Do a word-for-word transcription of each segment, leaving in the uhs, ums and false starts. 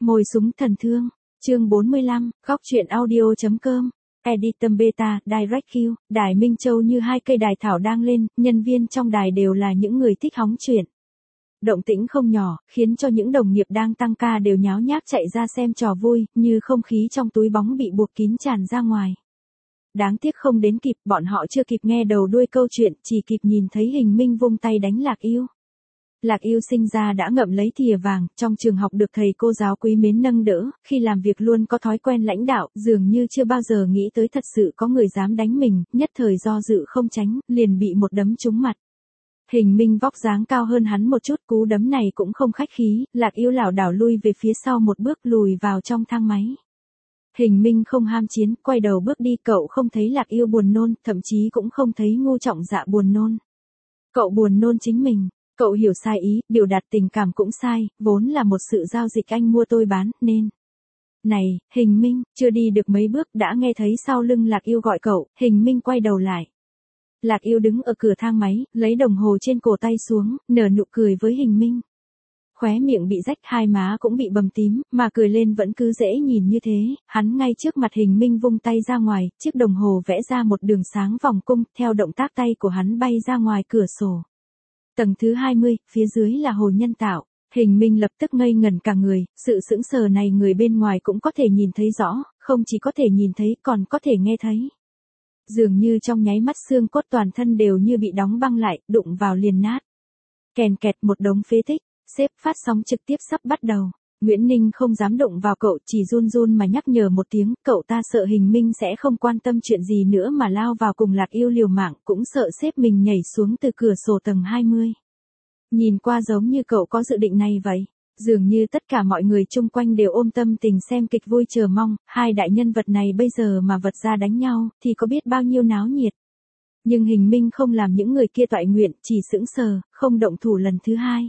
Mồi súng thần thương, chương bốn mươi lăm, góc truyện audio.com, Editum Beta, Direct Q, Đài Minh Châu như hai cây đài thảo đang lên, nhân viên trong đài đều là những người thích hóng chuyện. Động tĩnh không nhỏ, khiến cho những đồng nghiệp đang tăng ca đều nháo nhác chạy ra xem trò vui, như không khí trong túi bóng bị buộc kín tràn ra ngoài. Đáng tiếc không đến kịp, bọn họ chưa kịp nghe đầu đuôi câu chuyện, chỉ kịp nhìn thấy Hình Minh vung tay đánh Lạc Yêu. Lạc Yêu sinh ra đã ngậm lấy thìa vàng, trong trường học được thầy cô giáo quý mến nâng đỡ, khi làm việc luôn có thói quen lãnh đạo, dường như chưa bao giờ nghĩ tới thật sự có người dám đánh mình, nhất thời do dự không tránh, liền bị một đấm trúng mặt. Hình Minh vóc dáng cao hơn hắn một chút, cú đấm này cũng không khách khí, Lạc Yêu lảo đảo lui về phía sau một bước lùi vào trong thang máy. Hình Minh không ham chiến, quay đầu bước đi, cậu không thấy Lạc Yêu buồn nôn, thậm chí cũng không thấy Ngô Trọng Dạ buồn nôn. Cậu buồn nôn chính mình. Cậu hiểu sai ý, biểu đạt tình cảm cũng sai, vốn là một sự giao dịch anh mua tôi bán, nên. Này, Hình Minh, chưa đi được mấy bước đã nghe thấy sau lưng Lạc Yêu gọi cậu, Hình Minh quay đầu lại. Lạc Yêu đứng ở cửa thang máy, lấy đồng hồ trên cổ tay xuống, nở nụ cười với Hình Minh. Khóe miệng bị rách, hai má cũng bị bầm tím, mà cười lên vẫn cứ dễ nhìn như thế, hắn ngay trước mặt Hình Minh vung tay ra ngoài, chiếc đồng hồ vẽ ra một đường sáng vòng cung, theo động tác tay của hắn bay ra ngoài cửa sổ. Tầng thứ hai mươi, phía dưới là hồ nhân tạo. Hình Minh lập tức ngây ngẩn cả người, sự sững sờ này người bên ngoài cũng có thể nhìn thấy rõ, không chỉ có thể nhìn thấy còn có thể nghe thấy. Dường như trong nháy mắt xương cốt toàn thân đều như bị đóng băng lại, đụng vào liền nát. Kèn kẹt một đống phế tích, xếp phát sóng trực tiếp sắp bắt đầu. Nguyễn Ninh không dám đụng vào cậu, chỉ run run mà nhắc nhở một tiếng, cậu ta sợ Hình Minh sẽ không quan tâm chuyện gì nữa mà lao vào cùng Lạc Yêu liều mạng, cũng sợ sếp mình nhảy xuống từ cửa sổ tầng hai mươi. Nhìn qua giống như cậu có dự định này vậy. Dường như tất cả mọi người chung quanh đều ôm tâm tình xem kịch vui chờ mong, hai đại nhân vật này bây giờ mà vật ra đánh nhau, thì có biết bao nhiêu náo nhiệt. Nhưng Hình Minh không làm những người kia toại nguyện, chỉ sững sờ, không động thủ lần thứ hai.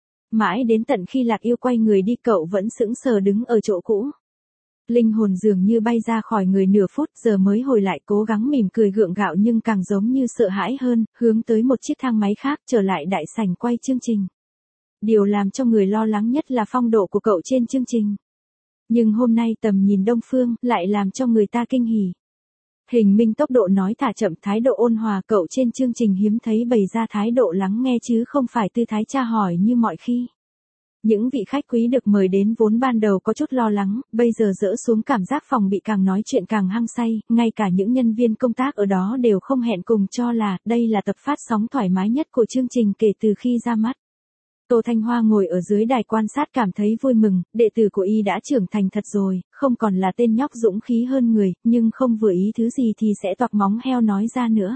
Mãi đến tận khi Lạc Yêu quay người đi cậu vẫn sững sờ đứng ở chỗ cũ. Linh hồn dường như bay ra khỏi người nửa phút giờ mới hồi lại, cố gắng mỉm cười gượng gạo nhưng càng giống như sợ hãi hơn, hướng tới một chiếc thang máy khác trở lại đại sảnh quay chương trình. Điều làm cho người lo lắng nhất là phong độ của cậu trên chương trình. Nhưng hôm nay tầm nhìn đông phương lại làm cho người ta kinh hỉ. Hình Minh tốc độ nói thả chậm, thái độ ôn hòa, cậu trên chương trình hiếm thấy bày ra thái độ lắng nghe chứ không phải tư thái tra hỏi như mọi khi. Những vị khách quý được mời đến vốn ban đầu có chút lo lắng, bây giờ dỡ xuống cảm giác phòng bị, càng nói chuyện càng hăng say, ngay cả những nhân viên công tác ở đó đều không hẹn cùng cho là đây là tập phát sóng thoải mái nhất của chương trình kể từ khi ra mắt. Tô Thanh Hoa ngồi ở dưới đài quan sát cảm thấy vui mừng, đệ tử của y đã trưởng thành thật rồi, không còn là tên nhóc dũng khí hơn người, nhưng không vừa ý thứ gì thì sẽ toạc móng heo nói ra nữa.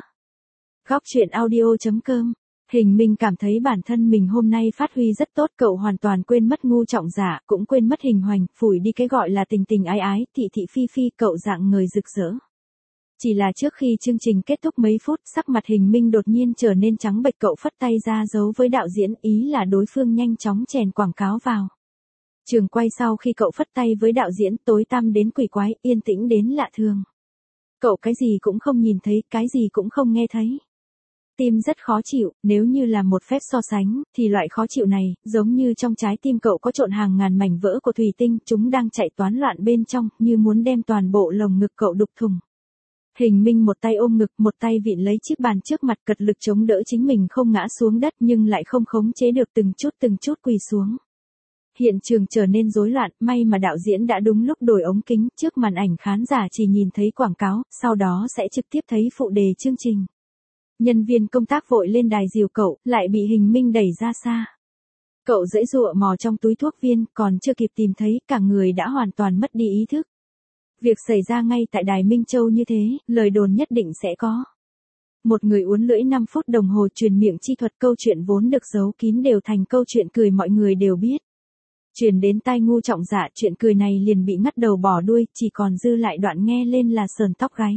Góc truyện audio.com. Hình Minh cảm thấy bản thân mình hôm nay phát huy rất tốt, cậu hoàn toàn quên mất Ngô Trọng Dạ, cũng quên mất Hình Hoành, phủi đi cái gọi là tình tình ái ái, thị thị phi phi, cậu dạng người rực rỡ. Chỉ là trước khi chương trình kết thúc mấy phút, sắc mặt Hình Minh đột nhiên trở nên trắng bệch, cậu phất tay ra dấu với đạo diễn, ý là đối phương nhanh chóng chèn quảng cáo vào. Trường quay sau khi cậu phất tay với đạo diễn, tối tăm đến quỷ quái, yên tĩnh đến lạ thường. Cậu cái gì cũng không nhìn thấy, cái gì cũng không nghe thấy. Tim rất khó chịu, nếu như là một phép so sánh, thì loại khó chịu này, giống như trong trái tim cậu có trộn hàng ngàn mảnh vỡ của thủy tinh, chúng đang chạy toán loạn bên trong, như muốn đem toàn bộ lồng ngực cậu đục thủng. Hình Minh một tay ôm ngực, một tay vịn lấy chiếc bàn trước mặt, cật lực chống đỡ chính mình không ngã xuống đất nhưng lại không khống chế được, từng chút từng chút quỳ xuống. Hiện trường trở nên rối loạn, may mà đạo diễn đã đúng lúc đổi ống kính, trước màn ảnh khán giả chỉ nhìn thấy quảng cáo, sau đó sẽ trực tiếp thấy phụ đề chương trình. Nhân viên công tác vội lên đài dìu cậu, lại bị Hình Minh đẩy ra xa. Cậu giãy giụa mò trong túi thuốc viên, còn chưa kịp tìm thấy, cả người đã hoàn toàn mất đi ý thức. Việc xảy ra ngay tại Đài Minh Châu như thế, lời đồn nhất định sẽ có. Một người uốn lưỡi năm phút đồng hồ truyền miệng chi thuật, câu chuyện vốn được giấu kín đều thành câu chuyện cười mọi người đều biết. Truyền đến tai Ngô Trọng Dạ, chuyện cười này liền bị ngắt đầu bỏ đuôi, chỉ còn dư lại đoạn nghe lên là sờn tóc gáy.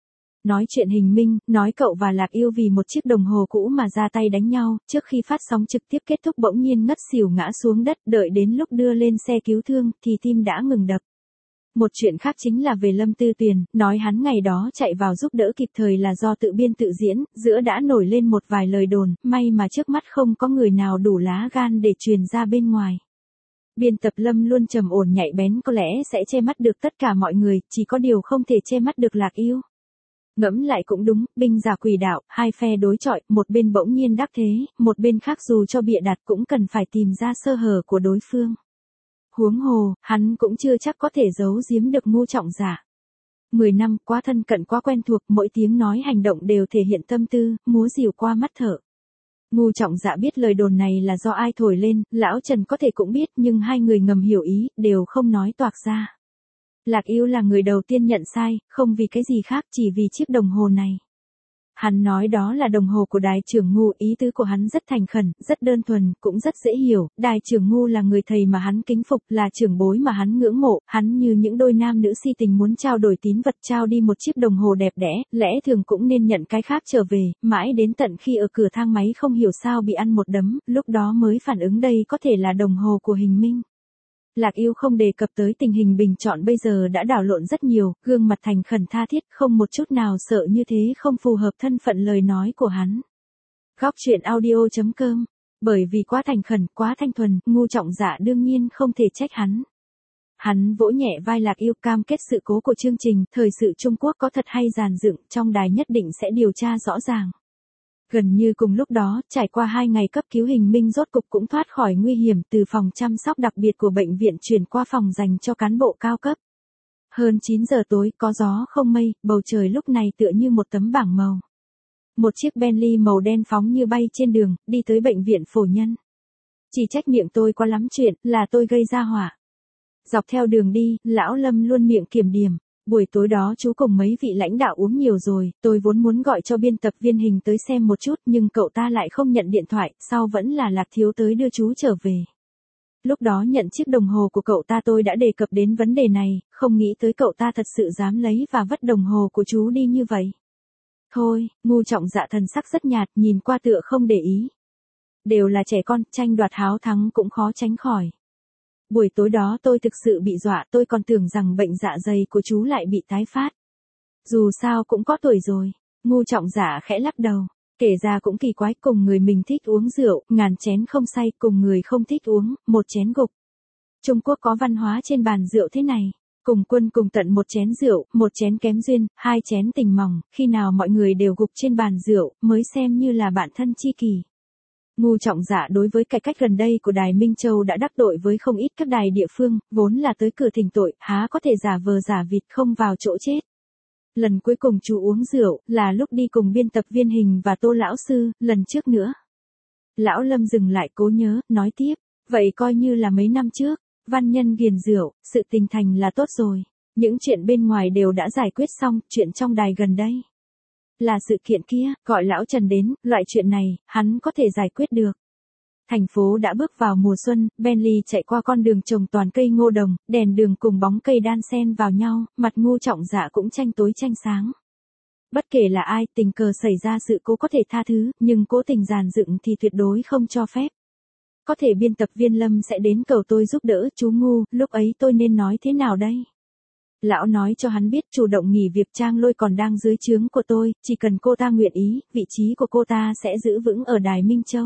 Nói chuyện Hình Minh, nói cậu và Lạc Yêu vì một chiếc đồng hồ cũ mà ra tay đánh nhau, trước khi phát sóng trực tiếp kết thúc bỗng nhiên ngất xỉu ngã xuống đất, đợi đến lúc đưa lên xe cứu thương, thì tim đã ngừng đập. Một chuyện khác chính là về Lâm Tư Tuyền, nói hắn ngày đó chạy vào giúp đỡ kịp thời là do tự biên tự diễn, giữa đã nổi lên một vài lời đồn, may mà trước mắt không có người nào đủ lá gan để truyền ra bên ngoài. Biên tập Lâm luôn trầm ổn nhạy bén có lẽ sẽ che mắt được tất cả mọi người, chỉ có điều không thể che mắt được Lạc Yêu. Ngẫm lại cũng đúng, binh giả quỷ đạo, hai phe đối chọi, một bên bỗng nhiên đắc thế, một bên khác dù cho bịa đặt cũng cần phải tìm ra sơ hở của đối phương. Huống hồ, hắn cũng chưa chắc có thể giấu giếm được Ngô Trọng Dạ. Mười năm quá thân cận quá quen thuộc, mỗi tiếng nói hành động đều thể hiện tâm tư, múa rìu qua mắt thợ. Ngô Trọng Dạ biết lời đồn này là do ai thổi lên, lão Trần có thể cũng biết nhưng hai người ngầm hiểu ý, đều không nói toạc ra. Lạc Yêu là người đầu tiên nhận sai, không vì cái gì khác chỉ vì chiếc đồng hồ này. Hắn nói đó là đồng hồ của Đài trưởng Ngô, ý tứ của hắn rất thành khẩn, rất đơn thuần, cũng rất dễ hiểu. Đài trưởng Ngô là người thầy mà hắn kính phục, là trưởng bối mà hắn ngưỡng mộ, hắn như những đôi nam nữ si tình muốn trao đổi tín vật, trao đi một chiếc đồng hồ đẹp đẽ, lẽ thường cũng nên nhận cái khác trở về, mãi đến tận khi ở cửa thang máy không hiểu sao bị ăn một đấm, lúc đó mới phản ứng đây có thể là đồng hồ của Hình Minh. Lạc Yêu không đề cập tới tình hình bình chọn bây giờ đã đảo lộn rất nhiều, gương mặt thành khẩn tha thiết, không một chút nào sợ như thế không phù hợp thân phận lời nói của hắn. Góc truyện audio chấm com, bởi vì quá thành khẩn, quá thanh thuần, Ngô Trọng Dạ đương nhiên không thể trách hắn. Hắn vỗ nhẹ vai Lạc Yêu, cam kết sự cố của chương trình, thời sự Trung Quốc có thật hay dàn dựng, trong đài nhất định sẽ điều tra rõ ràng. Gần như cùng lúc đó, trải qua hai ngày cấp cứu, Hình Minh rốt cục cũng thoát khỏi nguy hiểm, từ phòng chăm sóc đặc biệt của bệnh viện chuyển qua phòng dành cho cán bộ cao cấp. Hơn chín giờ tối, có gió không mây, bầu trời lúc này tựa như một tấm bảng màu. Một chiếc Bentley màu đen phóng như bay trên đường, đi tới bệnh viện Phổ Nhân. Chỉ trách miệng tôi quá lắm chuyện, là tôi gây ra họa. Dọc theo đường đi, lão Lâm luôn miệng kiểm điểm. Buổi tối đó chú cùng mấy vị lãnh đạo uống nhiều rồi, tôi vốn muốn gọi cho biên tập viên Hình tới xem một chút nhưng cậu ta lại không nhận điện thoại, sau vẫn là Lạc Thiếu tới đưa chú trở về. Lúc đó nhận chiếc đồng hồ của cậu ta tôi đã đề cập đến vấn đề này, không nghĩ tới cậu ta thật sự dám lấy và vất đồng hồ của chú đi như vậy. Thôi, Ngô Trọng Dạ thần sắc rất nhạt, nhìn qua tựa không để ý. Đều là trẻ con, tranh đoạt háo thắng cũng khó tránh khỏi. Buổi tối đó tôi thực sự bị dọa, tôi còn tưởng rằng bệnh dạ dày của chú lại bị tái phát. Dù sao cũng có tuổi rồi. Ngô Trọng Dạ khẽ lắc đầu. Kể ra cũng kỳ quái, cùng người mình thích uống rượu, ngàn chén không say, cùng người không thích uống, một chén gục. Trung Quốc có văn hóa trên bàn rượu thế này. Cùng quân cùng tận một chén rượu, một chén kém duyên, hai chén tình mỏng, khi nào mọi người đều gục trên bàn rượu, mới xem như là bạn thân chi kỷ. Ngô Trọng Dạ đối với cải cách gần đây của Đài Minh Châu đã đắc tội với không ít các đài địa phương, vốn là tới cửa thỉnh tội, há có thể giả vờ giả vịt không vào chỗ chết. Lần cuối cùng chú uống rượu, là lúc đi cùng biên tập viên Hình và Tô Lão Sư, lần trước nữa. Lão Lâm dừng lại cố nhớ, nói tiếp, vậy coi như là mấy năm trước, văn nhân ghiền rượu, sự tình thành là tốt rồi. Những chuyện bên ngoài đều đã giải quyết xong, chuyện trong đài gần đây. Là sự kiện kia, gọi lão Trần đến, loại chuyện này, hắn có thể giải quyết được. Thành phố đã bước vào mùa xuân, Bentley chạy qua con đường trồng toàn cây ngô đồng, đèn đường cùng bóng cây đan xen vào nhau, mặt Ngô Trọng Dạ cũng tranh tối tranh sáng. Bất kể là ai, tình cờ xảy ra sự cố có thể tha thứ, nhưng cố tình giàn dựng thì tuyệt đối không cho phép. Có thể biên tập viên Lâm sẽ đến cầu tôi giúp đỡ, chú Ngô, lúc ấy tôi nên nói thế nào đây? Lão nói cho hắn biết chủ động nghỉ việc, Trang Lôi còn đang dưới trướng của tôi, chỉ cần cô ta nguyện ý, vị trí của cô ta sẽ giữ vững ở Đài Minh Châu.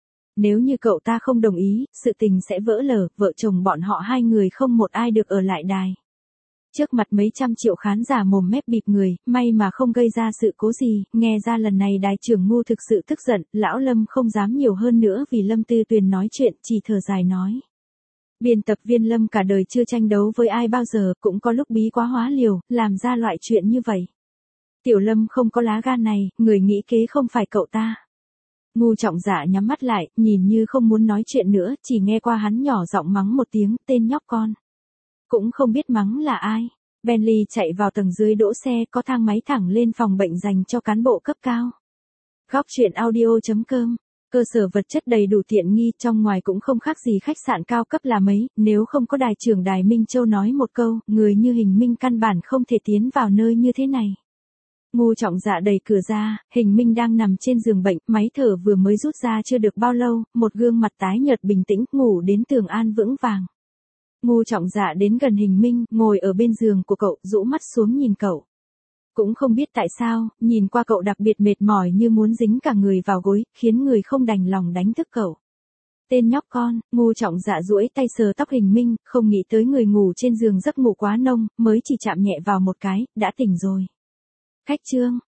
Nếu như cậu ta không đồng ý, sự tình sẽ vỡ lở, vợ chồng bọn họ hai người không một ai được ở lại đài. Trước mặt mấy trăm triệu khán giả mồm mép bịt người, may mà không gây ra sự cố gì, nghe ra lần này đài trưởng Ngô thực sự tức giận, lão Lâm không dám nhiều hơn nữa vì Lâm Tư Tuyền nói chuyện, chỉ thở dài nói. Biên tập viên Lâm cả đời chưa tranh đấu với ai bao giờ, cũng có lúc bí quá hóa liều, làm ra loại chuyện như vậy. Tiểu Lâm không có lá gan này, người nghĩ kế không phải cậu ta. Ngô Trọng Dạ nhắm mắt lại, nhìn như không muốn nói chuyện nữa, chỉ nghe qua hắn nhỏ giọng mắng một tiếng, tên nhóc con. Cũng không biết mắng là ai. Bentley chạy vào tầng dưới đỗ xe, có thang máy thẳng lên phòng bệnh dành cho cán bộ cấp cao. Góc truyện audio chấm com. Cơ sở vật chất đầy đủ tiện nghi, trong ngoài cũng không khác gì khách sạn cao cấp là mấy, nếu không có đài trưởng Đài Minh Châu nói một câu, người như Hình Minh căn bản không thể tiến vào nơi như thế này. Ngô Trọng Dạ đẩy cửa ra, Hình Minh đang nằm trên giường bệnh, máy thở vừa mới rút ra chưa được bao lâu, một gương mặt tái nhợt bình tĩnh, ngủ đến tường an vững vàng. Ngô Trọng Dạ đến gần Hình Minh, ngồi ở bên giường của cậu, rũ mắt xuống nhìn cậu. Cũng không biết tại sao, nhìn qua cậu đặc biệt mệt mỏi như muốn dính cả người vào gối, khiến người không đành lòng đánh thức cậu. Tên nhóc con, ngu trọng dạ duỗi tay sờ tóc Hình Minh, không nghĩ tới người ngủ trên giường giấc ngủ quá nông, mới chỉ chạm nhẹ vào một cái, đã tỉnh rồi. Khách Trương,